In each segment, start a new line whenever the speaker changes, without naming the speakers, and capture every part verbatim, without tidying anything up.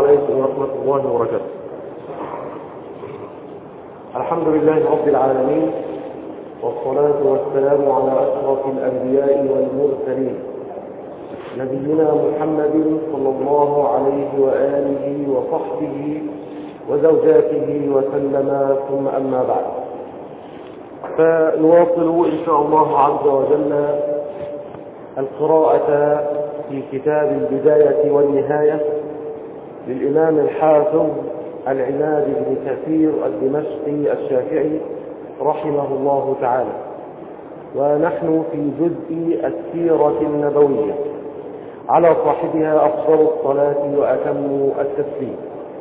عليكم ورحمة الله وبركاته. الحمد لله رب العالمين، والصلاة والسلام على أشرف الأنبياء والمرسلين، نبينا محمد صلى الله عليه وآله وصحبه وزوجاته وسلم، ثم أما بعد، فنواصل إن شاء الله عز وجل القراءة في كتاب البداية والنهاية للإمام الحافظ العماد بن كثير الدمشقي الشافعي رحمه الله تعالى، ونحن في جزء السيرة النبوية على صاحبها أفضل الصلاة وأتم التسليم.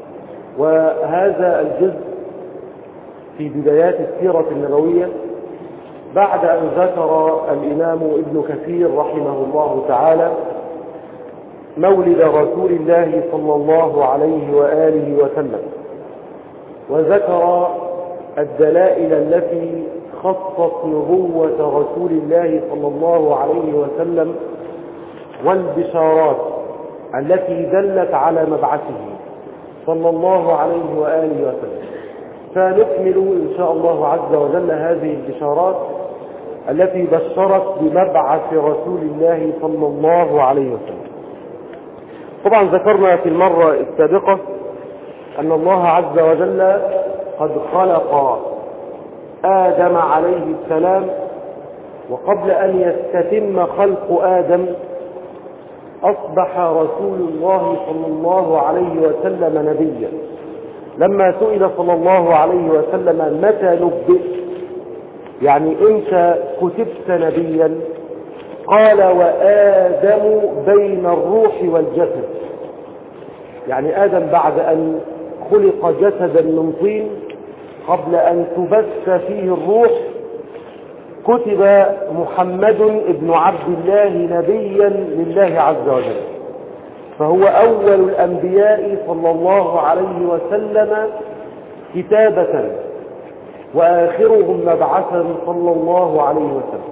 وهذا الجزء في بدايات السيرة النبوية بعد أن ذكر الإمام ابن كثير رحمه الله تعالى مولد رسول الله صلى الله عليه وآله وسلم، وذكر الدلائل التي خصت نبوة رسول الله صلى الله عليه وسلم والبشارات التي دلت على مبعثه صلى الله عليه وآله وسلم. فنكمل إن شاء الله عز وجل هذه البشارات التي بشرت بمبعث رسول الله صلى الله عليه وسلم. طبعا ذكرنا في المرة السابقة أن الله عز وجل قد خلق آدم عليه السلام، وقبل أن يستتم خلق آدم أصبح رسول الله صلى الله عليه وسلم نبيا. لما سئل صلى الله عليه وسلم متى نبئ، يعني أنت كتبت نبيا، قال وآدم بين الروح والجسد، يعني آدم بعد أن خلق جسدا من طين قبل أن تبث فيه الروح كتب محمد ابن عبد الله نبيا لله عز وجل، فهو أول الأنبياء صلى الله عليه وسلم كتابة وآخرهم مبعثا صلى الله عليه وسلم.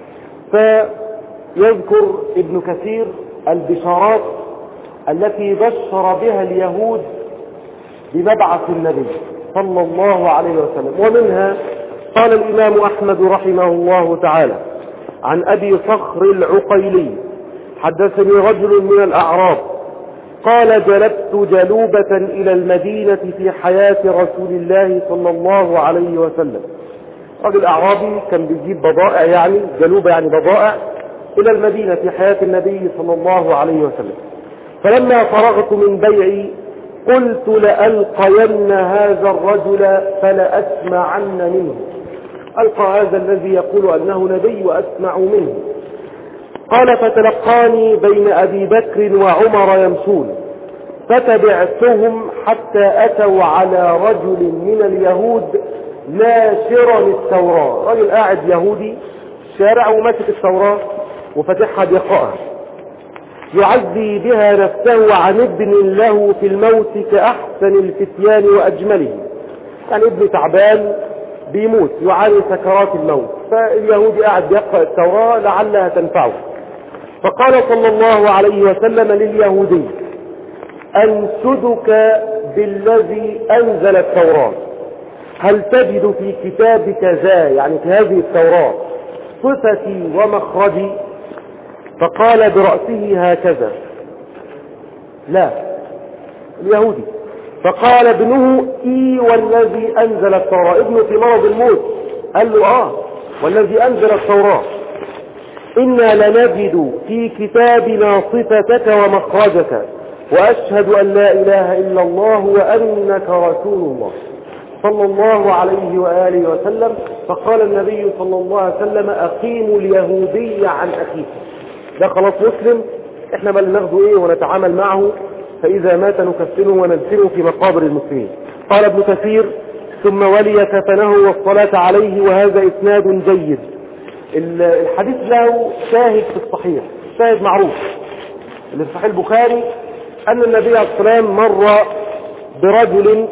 فيذكر ابن كثير البشارات التي بشر بها اليهود بمبعث النبي صلى الله عليه وسلم. ومنها قال الإمام أحمد رحمه الله تعالى عن أبي صخر العقيلي حدثني رجل من الأعراب قال جلبت جلوبة إلى المدينة في حياة رسول الله صلى الله عليه وسلم. رجل أعرابي كان بيجيب بضائع، يعني جلوبة يعني بضائع، إلى المدينة في حياة النبي صلى الله عليه وسلم. فلما فرغت من بيعي قلت لألقين هذا الرجل فلأسمعن منه. ألقى هذا الذي يقول أنه نبي وأسمع منه. قال فتلقاني بين أبي بكر وعمر يمشون، فتبعتهم حتى أتوا على رجل من اليهود ناشرا التوراة. رجل قاعد يهودي الشارع وماسك التوراة وفتحها بيقرأها، يعزي بها نفسه عن ابن له في الموت كأحسن الفتيان وأجمله، يعني ابن تعبان بيموت يعاني سكرات الموت، فاليهودي قاعد يقرأ التوراة لعلها تنفعه. فقال صلى الله عليه وسلم لليهودي أنشدك بالذي أنزل التوراة، هل تجد في كتابك ذا، يعني في هذه التوراة، صفتي ومخرجي؟ فقال برأسه هكذا لا اليهودي. فقال ابنه اي والذي أنزل التوراة، ابنه في مرض الموت، قال له اه والذي أنزل التوراة، إنا لنجد في كتابنا صفتك ومخرجك، وأشهد أن لا إله إلا الله وأنك رسول الله صلى الله عليه وآله وسلم. فقال النبي صلى الله عليه وسلم أقيموا اليهودي عن أخيه، ده خلاص مسلم، احنا بل ناخده ايه ونتعامل معه، فإذا مات نكفنه وننسله في مقابر المسلمين. قال ابن كثير ثم ولي كفنه والصلاة عليه، وهذا إسناد جيد. الحديث له شاهد في الصحيح، شاهد معروف اللي في صحيح البخاري، أن النبي عليه الصلاة والسلام مر برجل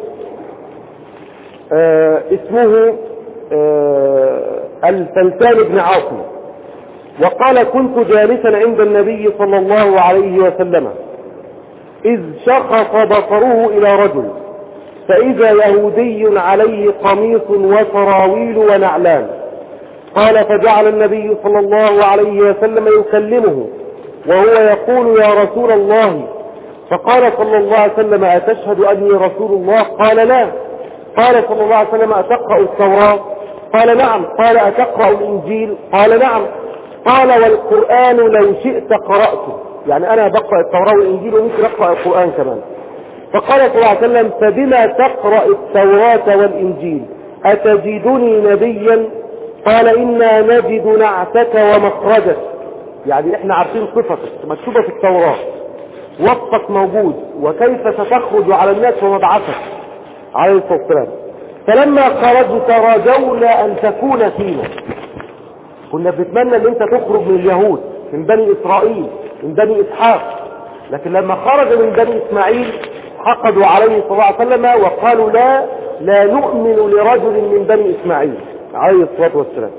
آه اسمه آه الفلتان بن عاصم، وقال كنت جالسا عند النبي صلى الله عليه وسلم إذ شخص بصره إلى رجل فإذا يهودي عليه قميص وسراويل ونعلان. قال فجعل النبي صلى الله عليه وسلم يكلمه وهو يقول يا رسول الله. فقال صلى الله عليه وسلم أتشهد أني رسول الله؟ قال لا. قال صلى الله عليه وسلم أتقرأ التوراة؟ قال نعم. قال أتقرأ الإنجيل؟ قال نعم. قال والقرآن لو شئت قرأته، يعني أنا بقرأ التوراة والإنجيل وممكن أقرأ القرآن كمان. فقال صلى الله عليه وسلم فبما تقرأ التوراة والإنجيل أتجدني نبيا؟ قال إنا نجد نعتك ومخرجك، يعني إحنا عارفين صفتك مكتوبة في التوراة، وصفك موجود وكيف ستخرج على الناس ومبعثك عليه الصلاة والسلام. فلما خرجت رجونا أن تكون فينا، كنا بنتمنى أن أنت تخرج من اليهود من بني إسرائيل من بني إسحاق، لكن لما خرج من بني إسماعيل حقدوا عليه صلى الله عليه وسلم وقالوا لا لا نؤمن لرجل من بني إسماعيل عليه الصلاة والسلام.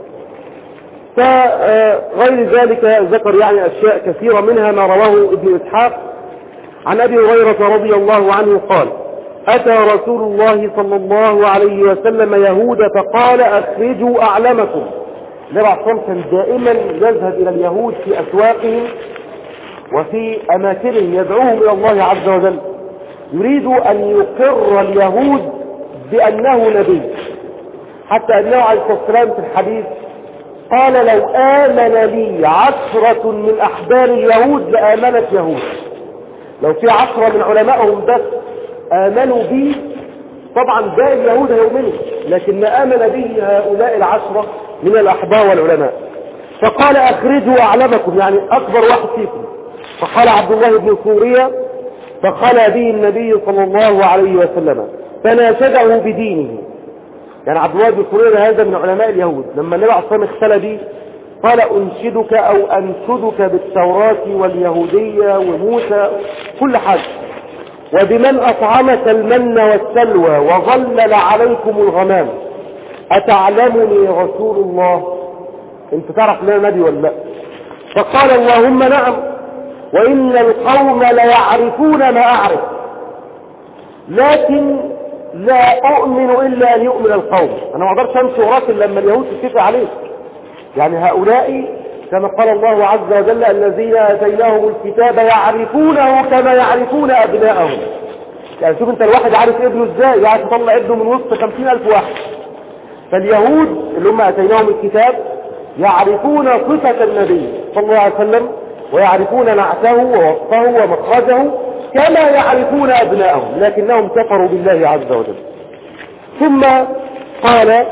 فغير ذلك ذكر يعني أشياء كثيرة منها ما رواه ابن إسحاق عن أبي هريرة رضي الله عنه قال أتى رسول الله صلى الله عليه وسلم يهود فقال أخرجوا أعلمكم. النبي عليه الصلاة والسلام كان دائما يذهب إلى اليهود في أسواقهم وفي أماكنهم يدعوهم إلى الله عز وجل، يريد أن يقر اليهود بأنه نبي، حتى أنه عليه الصلاة والسلام في الحديث قال لو آمن لي عشرة من أحبار اليهود لآمنت يهود. لو في عشرة من علمائهم بس آمنوا بي طبعا باقي اليهود هيؤمنوا، لكن ما آمن به هؤلاء العشرة من الأحبار والعلماء. فقال أخرجوا أعلمكم، يعني أكبر واحد فيكم. فقال عبد الله بن سوريا فخلى به النبي صلى الله عليه وسلم فناشده بدينه. يعني عبد الله بن سوريا هذا من علماء اليهود، لما النبي عليه الصلاة والسلام اختلى به قال أنشدك أو أنشدك بالتوراة واليهودية وموسى كل حاجة، وبمن أطعمك المن والسلوى وظلل عليكم الغمام أتعلمني رسول الله؟ انت تعرف لنا نبي ولا لا؟ فقال اللهم نعم، وإن القوم ليعرفون ما أعرف، لكن لا أؤمن إلا أن يؤمن القوم. أنا ما أقدرش أمشي وراك لما اليهود تتفق عليك. يعني هؤلاء كما قال الله عز وجل الذين آتيناهم الكتاب يعرفونه كما يعرفون أبناءهم. يعني شوف انت الواحد عارف ابنه ازاي، يعني تطلع ابنه من وسط خمسين ألف واحد. فاليهود اللي هم آتيناهم الكتاب يعرفون صفة النبي صلى الله عليه وسلم ويعرفون نعته ووصفه ومخرجه كما يعرفون أبناءهم، لكنهم كفروا بالله عز وجل. ثم قال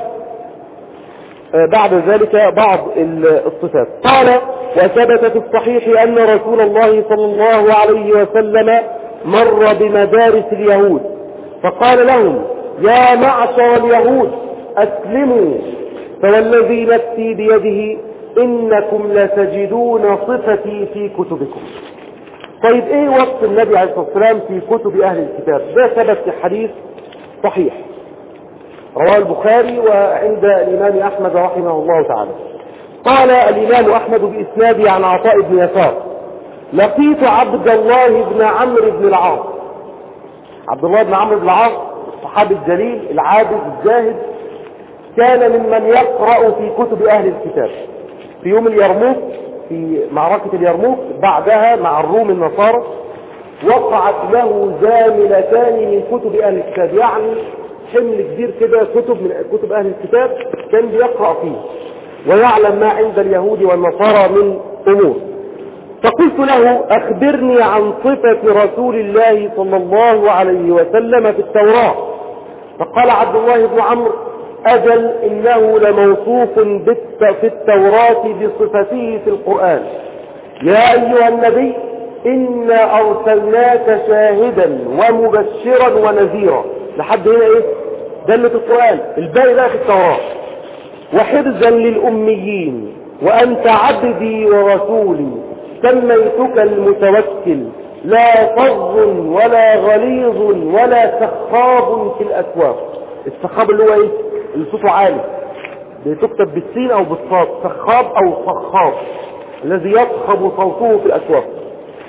بعد ذلك بعض الصفات، قال وثبت في الصحيح أن رسول الله صلى الله عليه وسلم مر بمدارس اليهود فقال لهم يا معشر اليهود أسلموا، فوالذي نفسي بيده إنكم لتجدون صفتي في كتبكم. طيب ايه وصف النبي عليه الصلاة والسلام في كتب أهل الكتاب؟ ده ثبت في حديث صحيح رواه البخاري وعند الإمام أحمد رحمه الله تعالى. قال الإمام أحمد بإسناده عن عطاء بن يسار لقيت عبد الله بن عمرو بن العاص. عبد الله بن عمرو بن العاص الصحابي الجليل العابد الزاهد، كان ممن يقرأ في كتب أهل الكتاب. في يوم اليرموك في معركة اليرموك بعدها مع الروم النصارى وقعت له زاملتان من كتب أهل الكتاب، يعني حمل كبير كده كتب من كتب أهل الكتاب كان بيقرأ فيه ويعلم ما عند اليهود والنصارى من أمور. فقلت له أخبرني عن صفة رسول الله صلى الله عليه وسلم في التوراة. فقال عبد الله بن عمرو أجل إنه لموصوف في التوراة بصفته في القرآن. يا أيها النبي إنا أرسلناك شاهدا ومبشرا ونذيرا، لحد هنا إيه دلة القرآن، الباقي بقى في التوراة. وحرزا للأميين وأنت عبدي ورسولي سميتك المتوكل لا فظ ولا غليظ ولا سخاب في الأسواق. السخاب اللي هو إيه اللي صوته عالي بتكتب بالسين أو بالصاد، سخاب أو صخاب الذي يصخب صوته في الأسواق.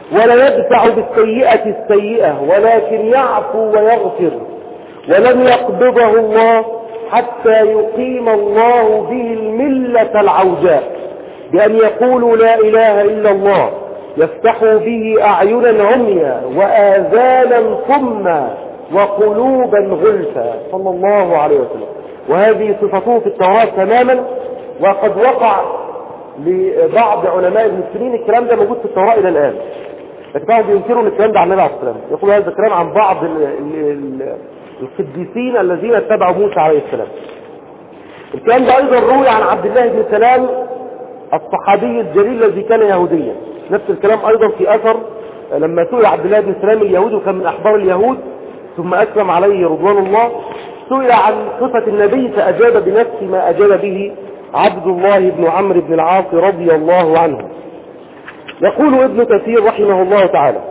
ولا يدفع بالسيئة السيئة، ولكن يعفو ويغفر. ولن يقبضه الله حتى يقيم الله به الملة العوجاء، بأن يقولوا لا إله إلا الله، يفتحوا به أعينا عميا وآذانا صما وقلوبا غلفا، صلى الله عليه وسلم. وهذه صفته في التوراة تماما، وقد وقع لبعض علماء المسلمين الكلام ده موجود في التوراة إلى الآن، لكنهم بينكروا الكلام ده عن النبي عليه الصلاة والسلام، يقول هذا الكلام عن بعض ال ال ال القديسين الذين اتبعوا موسى عليه السلام. الكلام ده أيضا روي عن عبد الله بن سلام الصحابي الجليل الذي كان يهوديا، نفس الكلام أيضا في أثر لما سئل عبد الله بن سلام اليهودي وكان من أحبار اليهود ثم أسلم عليه رضوان الله، سئل عن صفة النبي فأجاب بنفس ما أجاب به عبد الله بن عمرو بن العاص رضي الله عنه. يقول ابن كثير رحمه الله تعالى: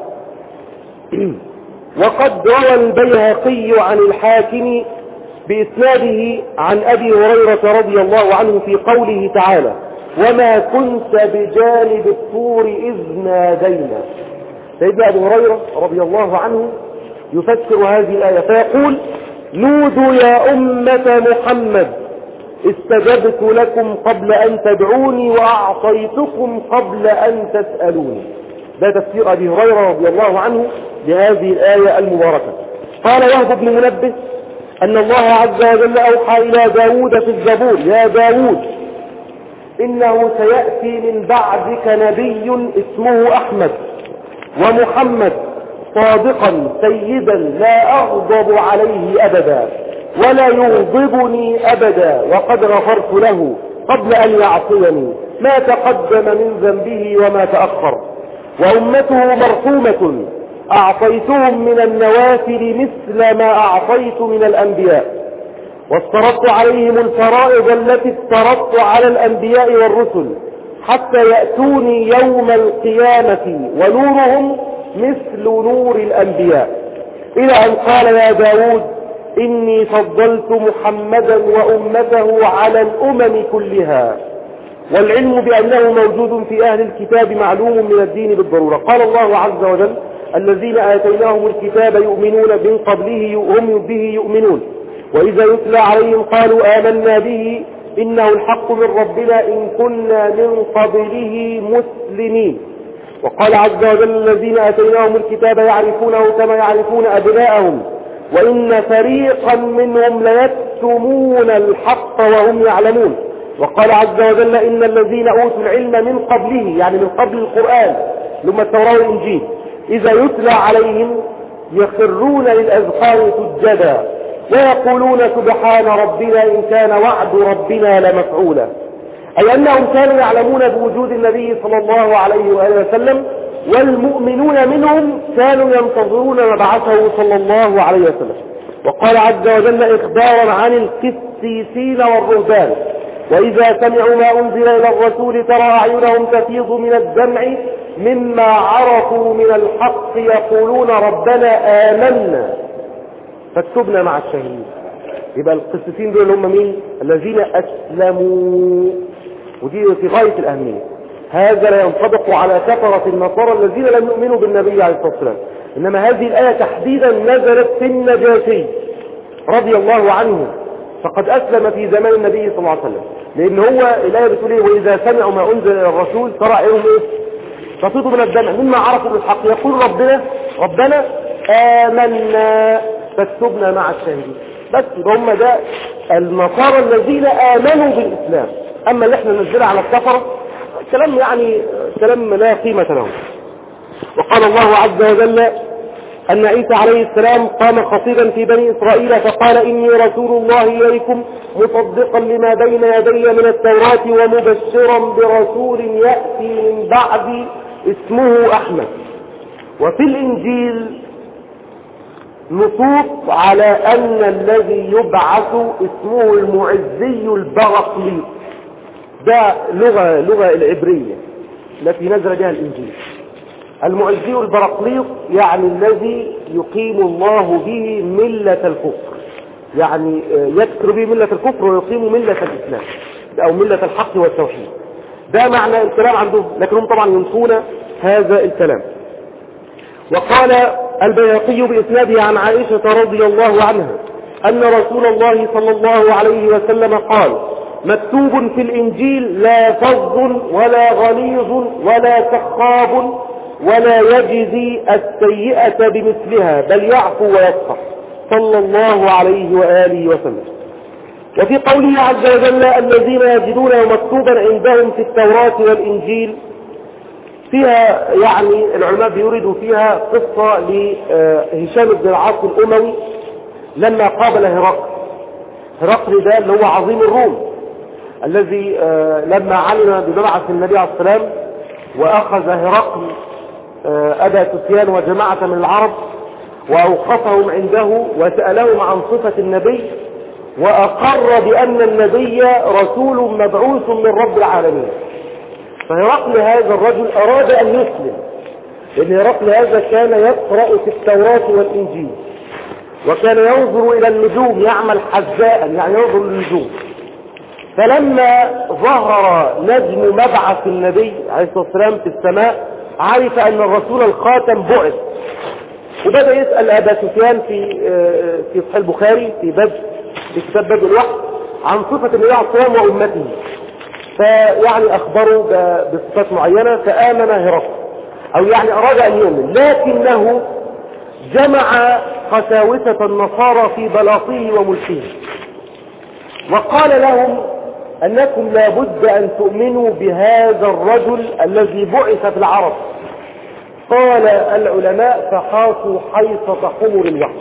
وقد روى البيهقي عن الحاكم بإسناده عن أبي هريرة رضي الله عنه في قوله تعالى: وما كنت بجانب الطور إذ نادينا. سيدنا أبو هريرة رضي الله عنه يفسر هذه الآية فيقول: نودوا يا أمة محمد استجبت لكم قبل أن تدعوني وأعطيتكم قبل أن تسألوني. ده تفسير أبي هريرة رضي الله عنه لهذه الآية المباركة. قال وهب بن منبه أن الله عز وجل أوحى إلى داود في الزبور: يا داود إنه سيأتي من بعدك نبي اسمه أحمد ومحمد صادقا سيدا لا أغضب عليه أبدا ولا يغضبني أبدا، وقد غفرت له قبل أن يعصيني ما تقدم من ذنبه وما تأخر، وأمته مرحومة أعطيتهم من النوافل مثل ما أعطيت من الأنبياء، وافترضت عليهم الفرائض التي افترضت على الأنبياء والرسل حتى يأتوني يوم القيامة ونورهم مثل نور الأنبياء، إلى أن قال: يا داود إني فضلت محمدا وأمته على الأمم كلها، والعلم بأنه موجود في أهل الكتاب معلوم من الدين بالضرورة. قال الله عز وجل: الذين آتيناهم الكتاب يؤمنون من قبله هم به يؤمنون، وإذا يتلى عليهم قالوا آمنا به إنه الحق من ربنا إن كنا من قبله مسلمين. وقال عز وجل: الذين آتيناهم الكتاب يعرفونه كما يعرفون أبناءهم وإن فريقا منهم ليكتمون الحق وهم يعلمون. وقال عز وجل: إن الذين أوتوا العلم من قبله، يعني من قبل القرآن لما التوراة والإنجيل، إذا يتلى عليهم يخرون للأذقان سجدا ويقولون سبحان ربنا إن كان وعد ربنا لمفعولا، أي أنهم كانوا يعلمون بوجود النبي صلى الله عليه وآله وسلم، والمؤمنون منهم كانوا ينتظرون مبعثه صلى الله عليه وسلم. وقال عز وجل إخبارا عن القسيسين والرهبان: وإذا سمعوا ما أنزل إلى الرسول ترى أعينهم تفيض من الدمع مما عرفوا من الحق يقولون ربنا آمنا فاكتبنا مع الشهيدين. يبقى القسيسين دول هم مين؟ الذين أسلموا، ودي في غاية الأهمية. هذا لا ينطبق على كفرة النصارى الذين لم يؤمنوا بالنبي عليه الصلاة والسلام، إنما هذه الآية تحديدا نزلت في النجاشي رضي الله عنه، فقد أسلم في زمان النبي صلى الله عليه وسلم، لأن هو الآية بتقول إيه؟ وإذا سمعوا ما أنزل إلى الرسول ترى عينهم إيه؟ تفيض من الدمع مما عرفوا بالحق يقول ربنا ربنا آمنا فاكتبنا مع الشاهدين. بس هم ده النصارى الذين آمنوا بالإسلام. أما اللي احنا ننزلها على الكفرة كلام يعني كلام لا قيمة له. وقال الله عز وجل أن عيسى عليه السلام قام خطيبا في بني إسرائيل فقال: إني رسول الله إليكم مصدقا لما بين يدي من التوراة ومبشرا برسول يأتي من بعدي اسمه أحمد. وفي الإنجيل نصوص على أن الذي يبعث اسمه المعزي البرقليط، ده لغة لغة العبرية التي نزل بها الإنجيل. المعزي البرقليط يعني الذي يقيم الله به ملة الكفر، يعني يكسر به ملة الكفر ويقيم ملة الإسلام أو ملة الحق والتوحيد. ده معنى الكلام عندهم، لكنهم طبعا ينفون هذا الكلام. وقال البيهقي بإسناده عن عائشة رضي الله عنها أن رسول الله صلى الله عليه وسلم قال: مكتوب في الإنجيل: لا فظ ولا غليظ ولا سخاب ولا يجزي السيئة بمثلها بل يعفو ويصفح، صلى الله عليه وآله وسلم. وفي قوله عز وجل: الذين يجدونه مكتوبا عندهم في التوراة والإنجيل، فيها يعني العلماء بيوردوا فيها قصة لهشام بن العاص الأموي لما قابل هرقل. هرقل ده اللي هو عظيم الروم الذي لما علم بمبعث النبي عليه السلام وأخذ هرقل أبا سفيان وجماعة من العرب وأوقفهم عنده وسألهم عن صفة النبي، وأقر بأن النبي رسول مبعوث من رب العالمين. فهرقل هذا الرجل أراد أن يسلم، لأن هرقل هذا كان يقرأ في التوراة والإنجيل وكان ينظر إلى النجوم، يعمل حذاء يعني ينظر للنجوم. فلما ظهر نجم مبعث النبي عليه الصلاة والسلام في السماء عرف أن الرسول الخاتم بعث، وبدأ يسأل أبا سفيان في في صحيح البخاري في باب في كتاب باب الوحي عن صفة النبي عليه الصلاة والسلام وأمته، فيعني أخبروا بصفات معينة فآمن هرقل، أو يعني أراد أن يؤمن، لكنه جمع قساوسة النصارى في بلاطه وملكه وقال لهم أنكم لابد أن تؤمنوا بهذا الرجل الذي بعث في العرب. قال العلماء: فخافوا حيصة حمر الوحش.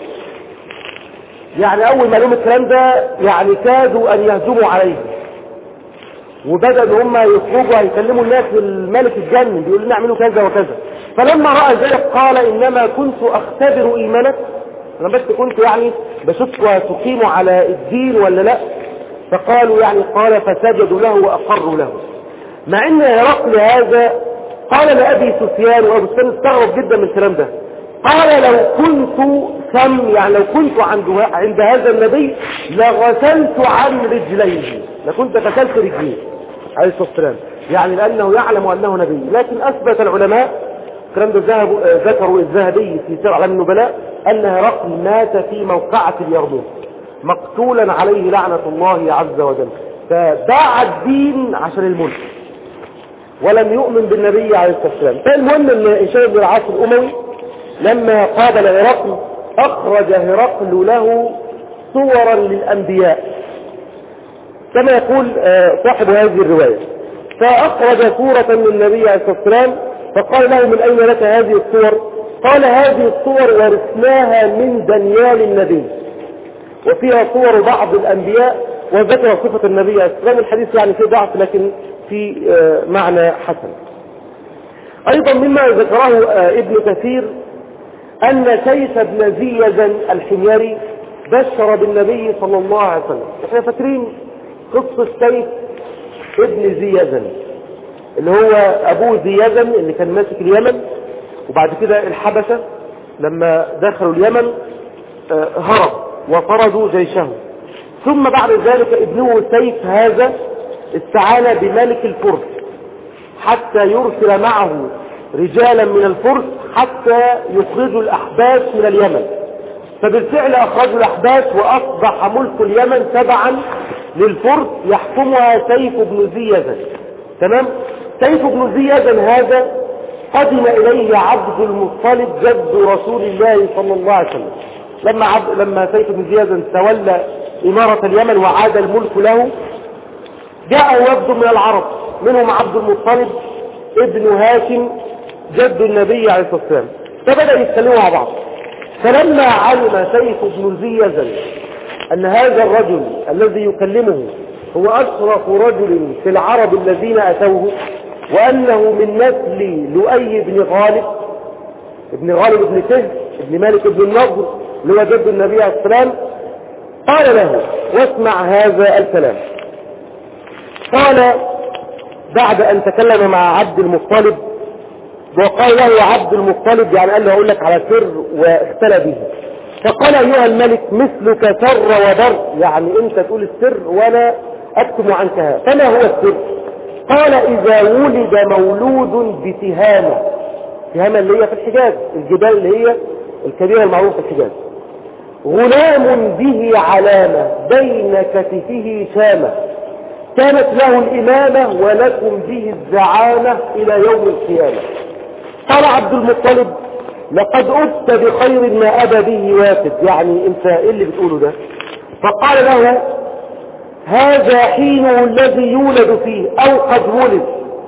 يعني أول ما لهم الكلام ده يعني كادوا أن يهجموا عليه، وبدأوا هم يخرجوا يكلموا الناس الملك الجن بيقول لنا اعملوا كذا وكذا. فلما رأى ذلك قال: إنما كنت أختبر إيمانك، أنا بس كنت يعني بشوفك تقيموا على الدين ولا لا. فقالوا يعني قال فسجدوا له وأقروا له. مع ان هرقل هذا قال لأبي سفيان، وأبو سفيان استغرب جدا من الكلام ده، قال: لو كنت سم يعني لو كنت عند عند هذا النبي لغسلت عن رجليه، لكنت غسلت رجليه عليه الصلاة والسلام، يعني لأنه يعلم أنه نبي. لكن أثبت العلماء الكلام ده ذكروا الذهبي في سير أعلام النبلاء أن هرقل مات في موقعة اليرموك مقتولا عليه لعنة الله عز وجل، فباع الدين عشان الملك ولم يؤمن بالنبي عليه الصلاة والسلام. فالمهم ان هشام بن العاص الأموي لما قابل هرقل أخرج هرقل له صورا للأنبياء كما يقول صاحب هذه الرواية، فأخرج صورة للنبي عليه الصلاة والسلام فقال له: من أين لك هذه الصور؟ قال: هذه الصور ورثناها من دنيال النبي، وفيها صور بعض الأنبياء وذكر صفة النبي عليه الصلاة والسلام. الحديث يعني فيه ضعف لكن في معنى حسن. أيضا مما ذكره ابن كثير أن سيف بن ذي يزن الحميري بشر بالنبي صلى الله عليه وسلم. احنا فاكرين قصة سيف ابن ذي يزن اللي هو أبوه ذي يزن اللي كان ماسك اليمن، وبعد كده الحبشة لما دخلوا اليمن هرب وطردوا جيشه، ثم بعد ذلك ابنه سيف هذا استعان بملك الفرس حتى يرسل معه رجالا من الفرس حتى يخرجوا الأحباش من اليمن، فبالفعل أخرجوا الأحباش وأصبح ملك اليمن تبعا للفرس يحكمها سيف بن ذي يزن. تمام؟ سيف بن ذي يزن هذا قدم إليه عبد المطلب جد رسول الله صلى الله عليه وسلم لما عبد لما سيف بن ذي يزن تولى إمارة اليمن وعاد الملك له، جاء وفد من العرب منهم عبد المطلب ابن هاشم جد النبي عليه الصلاة والسلام، فبدأ يتكلموا مع بعض. فلما علم سيف بن ذي يزن أن هذا الرجل الذي يكلمه هو أشرف رجل في العرب الذين أتوه، وأنه من نسل لؤي بن غالب ابن غالب ابن سهل ابن مالك ابن النضر اللي هو جد النبي عليه الصلاة والسلام، قال له: واسمع هذا الكلام. قال بعد أن تكلم مع عبد المطلب وقال له عبد المطلب يعني قال له: أقول لك على سر واختلى به. فقال: أيها الملك مثلك سر وبر، يعني أنت تقول السر وأنا أكتم عنك هذا، فما هو السر؟ قال: إذا ولد مولود بتهامة، تهامة اللي هي في الحجاز، الجبال اللي هي الكبيرة المعروفة في الحجاز. غلام به علامة بين كتفه شامة، كانت له الإمامة ولكم به الزعامة إلى يوم القيامة. قال عبد المطلب لقد أبت بخير ما أبى به وافد، يعني انت ايه اللي بتقوله ده؟ فقال له هذا حينه الذي يولد فيه أو قد ولد،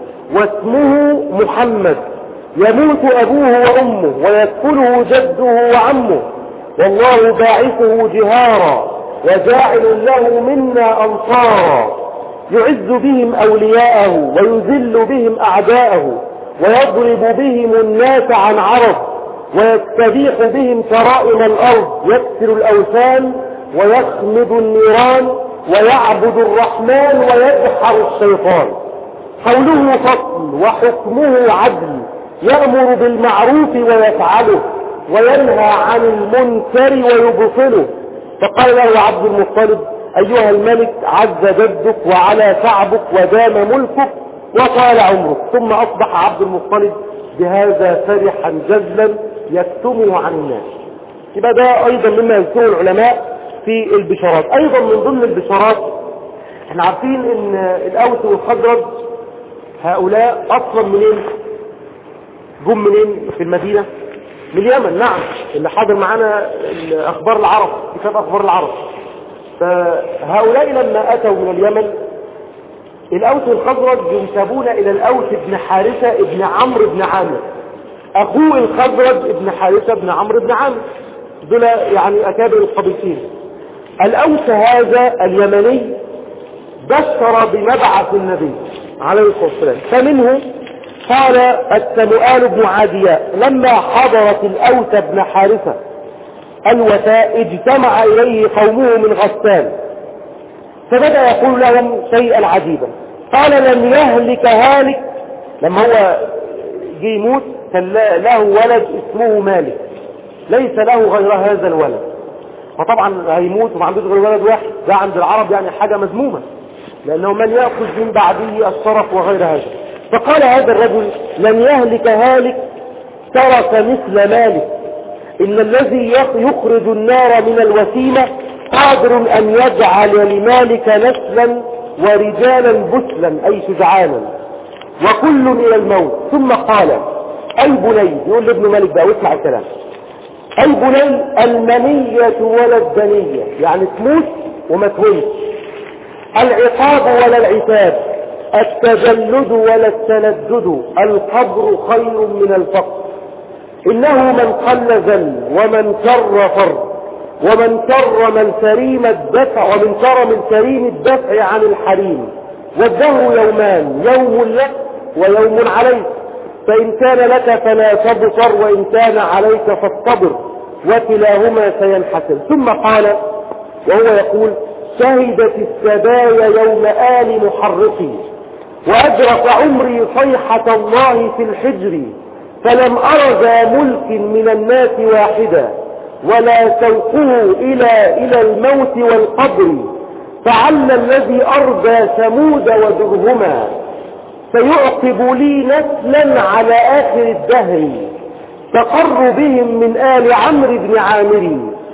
واسمه محمد، يموت أبوه وأمه ويدفنه جده وعمه، والله باعثه جهارا وجاعل له منا أنصارا، يعز بهم أولياءه ويذل بهم أعداءه، ويضرب بهم الناس عن عرض، ويستبيح بهم كرائم الأرض، يكسر الأوثان ويخمد النيران، ويعبد الرحمن ويدحر الشيطان. قوله فصل وحكمه عدل، يأمر بالمعروف ويفعله، وينهى عن المنكر ويبطله. فقال له عبد المطلب أيها الملك عز جدك وعلى شعبك ودام ملكك وطال عمرك. ثم أصبح عبد المطلب بهذا فرحا جزلا يكتمه عن الناس. يبقى ده أيضا مما يذكره العلماء في البشارات. أيضا من ضمن البشارات احنا عارفين ان الأوس والخزرج هؤلاء أصلا منين؟ جم منين في المدينة؟ من اليمن. نعم، اللي حاضر معانا أخبار العرب، كتاب أخبار العرب. فهؤلاء لما أتوا من اليمن، الأوس والخزرج ينسبون إلى الأوس بن حارثة ابن عمرو بن عامر، أخوه الخزرج ابن حارثة ابن عمرو بن عامر، دول يعني أكابر القبيلتين. الأوس هذا اليمني بشر بمبعث النبي عليه الصلاة والسلام. فمنه قال السمؤال بن عادياء لما حضرت الأوس بن حارثة الوفاء اجتمع إليه قومه من غسان، فبدأ يقول لهم شيئا عجيبا. قال لن يهلك هالك، لما هو جه يموت كان له ولد اسمه مالك، ليس له غير هذا الولد، فطبعا هيموت وما عندوش غير ولد واحد، ده عند العرب يعني حاجة مذمومة، لأنه من يأخذ من بعده الشرف وغير هذا. فقال هذا الرجل لن يهلك هالك ترك مثل مالك، إن الذي يخرج النار من الوسيمة قادر أن يجعل لمالك نسلا ورجالا بسلا أي شجعانا، وكل إلى الموت. ثم قال أي بني، يقول لابن مالك بقى واسمع الكلام، أي بني المنية ولا الدنية، يعني تموت وما تهونش، العقاب ولا العتاب، التجلد ولا التندد، القبر خير من الفقر، إنه من قل ذل ومن كر فر، ومن كرم الكريم الدفع ومن كرم الكريم الدفع عن الحريم، والدهر يومان، يوم لك ويوم عليك، فإن كان لك فلا تبصر وإن كان عليك فاصطبر، وكلاهما سينحسر. ثم قال وهو يقول شهدت السبايا يوم آل محرقي، وأدرك عمري صيحة الله في الحجر، فلم أر ذا ملك من الناس واحدا، ولا سوقه إلى إلى الموت والقبر، فعل الذي أرجى ثمود ودرهما، سيعقب لي نسلا على آخر الدهر، تقر بهم من آل عمرو بن عامر،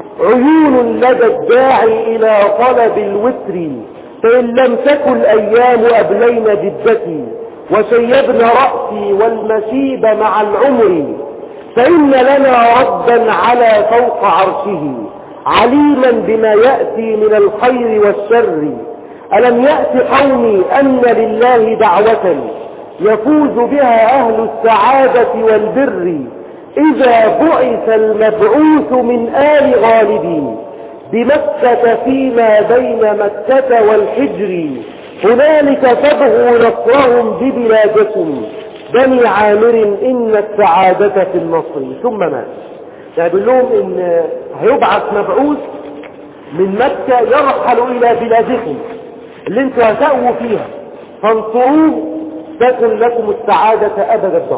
عيون لدى الداعي إلى طلب الوتر، فإن لم تكن الأيام أبلين جدتي، وشيبن رأسي والمشيب مع العمر، فإن لنا ربا على فوق عرشه، عليما بما يأتي من الخير والشر، ألم يأت قومي أن لله دعوة يفوز بها أهل السعادة والبر، إذا بعث المبعوث من آل غالب، بمكة فيما بين مكة والحجر، هنالك تبغوا نصرهم ببلادكم، بني عامر إن السعادة في النصر. ثم مات. يعني بيقول لهم إن هيبعث مبعوث من مكة يرحل إلى بلادكم اللي انتوا هتأووا فيها، فانصروه تكن لكم السعادة أبد الدهر.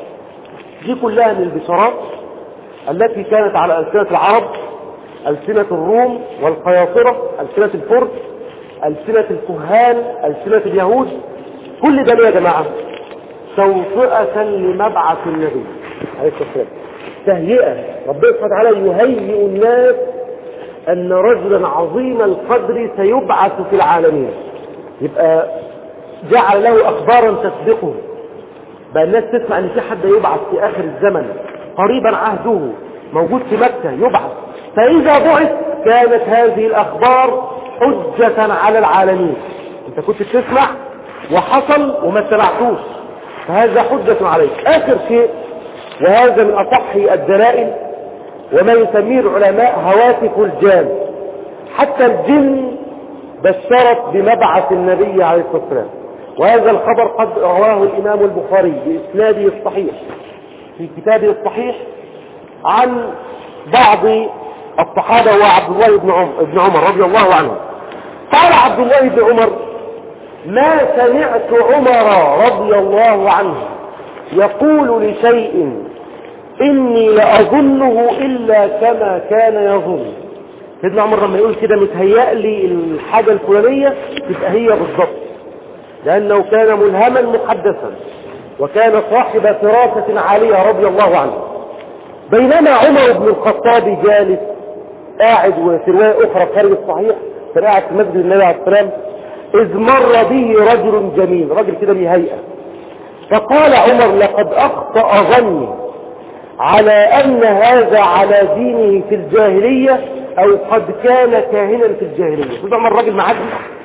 دي كلها من البشارات التي كانت على ألسنة العرب، ألسنة الروم والقياصرة، ألسنة الفرس، ألسنة الكهان، ألسنة اليهود. كل ده يا جماعة توطئة لمبعث النبي عليه الصلاة والسلام. تهيئة ربنا سبحانه وتعالى يهيئ الناس أن رجلا عظيم القدر سيبعث في العالمين، يبقى جعل له أخبارا تسبقه، بقى الناس تسمع أن في حد يبعث في آخر الزمن قريبا عهده موجود في مكة يبعث. فإذا بعث كانت هذه الأخبار حجة على العالمين. أنت كنت تسمع وحصل وما اتبعتوش، فهذا حجة عليك. آخر شيء، وهذا من أصح الدلائل وما يسميه العلماء هواتف الجان، حتى الجن بشرت بمبعث النبي عليه الصلاة والسلام، وهذا الخبر قد رواه الإمام البخاري بإسناده الصحيح في كتابه الصحيح عن بعض الصحابة وعبد الله بن عمر, بن عمر رضي الله عنه. قال عبد الله بن عمر: ما سمعت عمر رضي الله عنه يقول لشيء إني لأظنه إلا كما كان يظن. سيدنا عمر لما يقول كده متهيأ لي الحاجة الفلانية تبقى هي بالضبط، لأنه كان ملهما محدثا وكان صاحب فراسة عالية رضي الله عنه. بينما عمر بن الخطاب جالس قاعد، وفي رواية أخرى خارج الصحيح كان قاعد في مسجد النبي عليه الصلاة والسلام، إذ مر به رجل جميل، رجل كده بهيئة، فقال عمر: لقد أخطأ ظني على أن هذا على دينه في الجاهلية أو قد كان كاهنا في الجاهلية. سيدنا عمر الراجل معدي،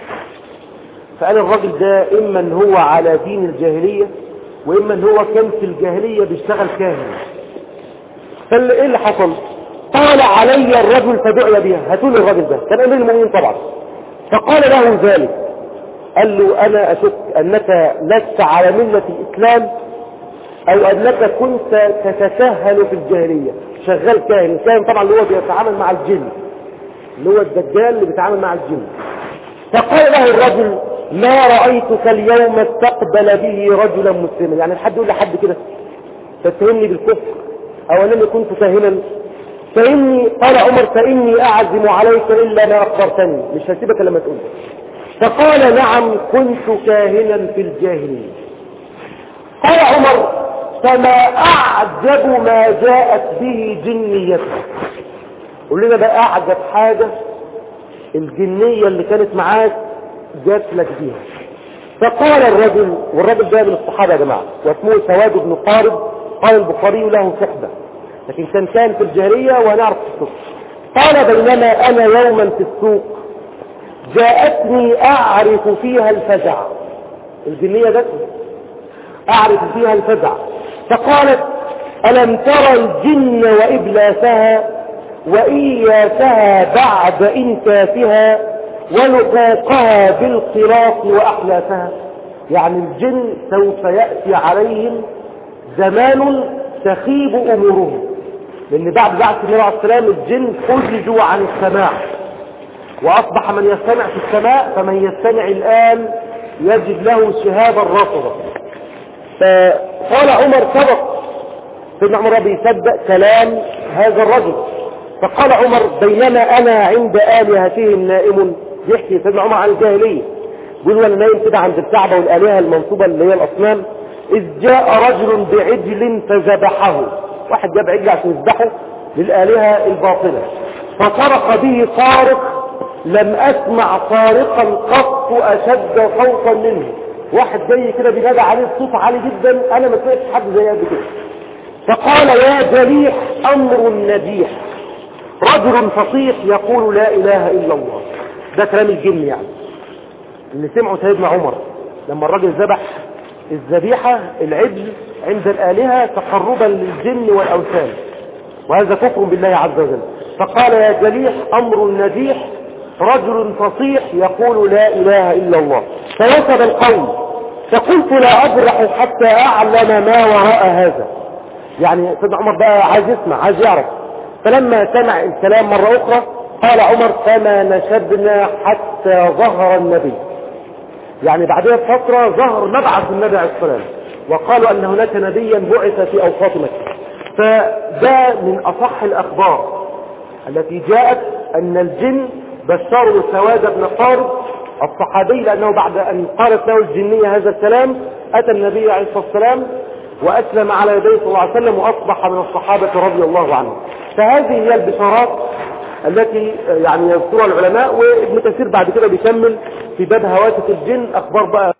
فقال الراجل ده إما أن هو على دين الجاهلية وإما أن هو كان في الجاهلية بيشتغل كاهن. فاللي إيه اللي حصل؟ قال: علي الرجل فدعي بها، هاتوا لي الراجل ده، كان أمير المؤمنين طبعا. فقال له ذلك، قال له: أنا أشك أنك لست على ملة الإسلام أو أنك كنت تتسهل في الجاهلية، شغال كاهن. كاهن طبعا اللي هو بيتعامل مع الجن، اللي هو الدجال اللي بيتعامل مع الجن. فقال له الرجل: ما رأيتك اليوم استقبل به رجلا مسلما. يعني الحد يقول لحد كده تتهمني بالكفر أو أنني كنت كاهنا؟ فإني قال عمر: فإني أعزم عليك إلا ما أخبرتني، مش هسيبك لما تقول. فقال: نعم كنت كاهنا في الجاهلية. قال عمر: فما أعجب ما جاءت به جنيته. قل لنا بقى أعجب حاجة الجنية اللي كانت معاك جات لك بيها. فقال الرجل، والرجل ده من الصحابة يا جماعة واسمه سواد بن قارب، قال البخاري له صحبة لكن كان كان في الجاهلية ونعرف في السوق. قال: بينما أنا يوما في السوق جاءتني أعرف فيها الفزع. الجنية جاتني أعرف فيها الفزع، فقالت: ألم ترى الجن وإبلاسها وإياسها بعد إنكاسها ولقاقها بالقراط وأحلافها. يعني الجن سوف يأتي عليهم زمان تخيب أمورهم، لأن بعد بعث النبي عليه السلام الجن حجزوا عن السماع، وأصبح من يستمع في السماء فمن يستمع الآن يجد له شهابا رصدا. فقال عمر: صدق. سيدنا عمر بيصدق كلام هذا الرجل. فقال عمر: بينما أنا عند آلهتهم نائم. يحكي سيدنا عمر عن الجاهلية، يقول: وانا نايم كده عند الكعبة والآلهة المنصوبة اللي هي الأصنام، إذ جاء رجل بعجل فذبحه. واحد جاب عجل عشان يذبحه للآلهة الباطلة، فصرخ به صارخ لم أسمع صارخا قط أشد صوتا منه. واحد جاي كده بينادى عليه بصوت عالي جدا، أنا ما سمعتش حد زي قبل كده. فقال: يا جليح أمر نبيح، رجل فصيح يقول لا إله إلا الله. ده كلام الجن يعني اللي سمعوا سيدنا عمر لما الرجل ذبح الذبيحة العجل عند الآلهة تقربا للجن والأوثان، وهذا كفر بالله عز وجل. فقال: يا جليح أمر نبيح، رجل فصيح يقول لا إله إلا الله. فوثب القوم، فقلت: لا أبرح حتى أعلم ما وراء هذا. يعني سيدنا عمر بقى عايز يسمع، عايز يعرف. فلما سمع الكلام مرة أخرى قال عمر: فما نشبنا حتى ظهر النبي. يعني بعدها فترة ظهر مبعث النبي عليه الصلاة والسلام، وقالوا أن هناك نبيا بعث في أوقات مكة. فده من أصح الأخبار التي جاءت أن الجن بشروا سواد بن قارب الصحابي، لأنه بعد أن قالت له الجنية هذا الكلام أتى النبي عليه الصلاة والسلام وأسلم على يديه صلى الله عليه وسلم وأصبح من الصحابة رضي الله عنهم. فهذه هي البشارات التي يعني يذكرها العلماء، وابن كثير بعد كده بيكمل في باب هواتف الجن أخبار بقى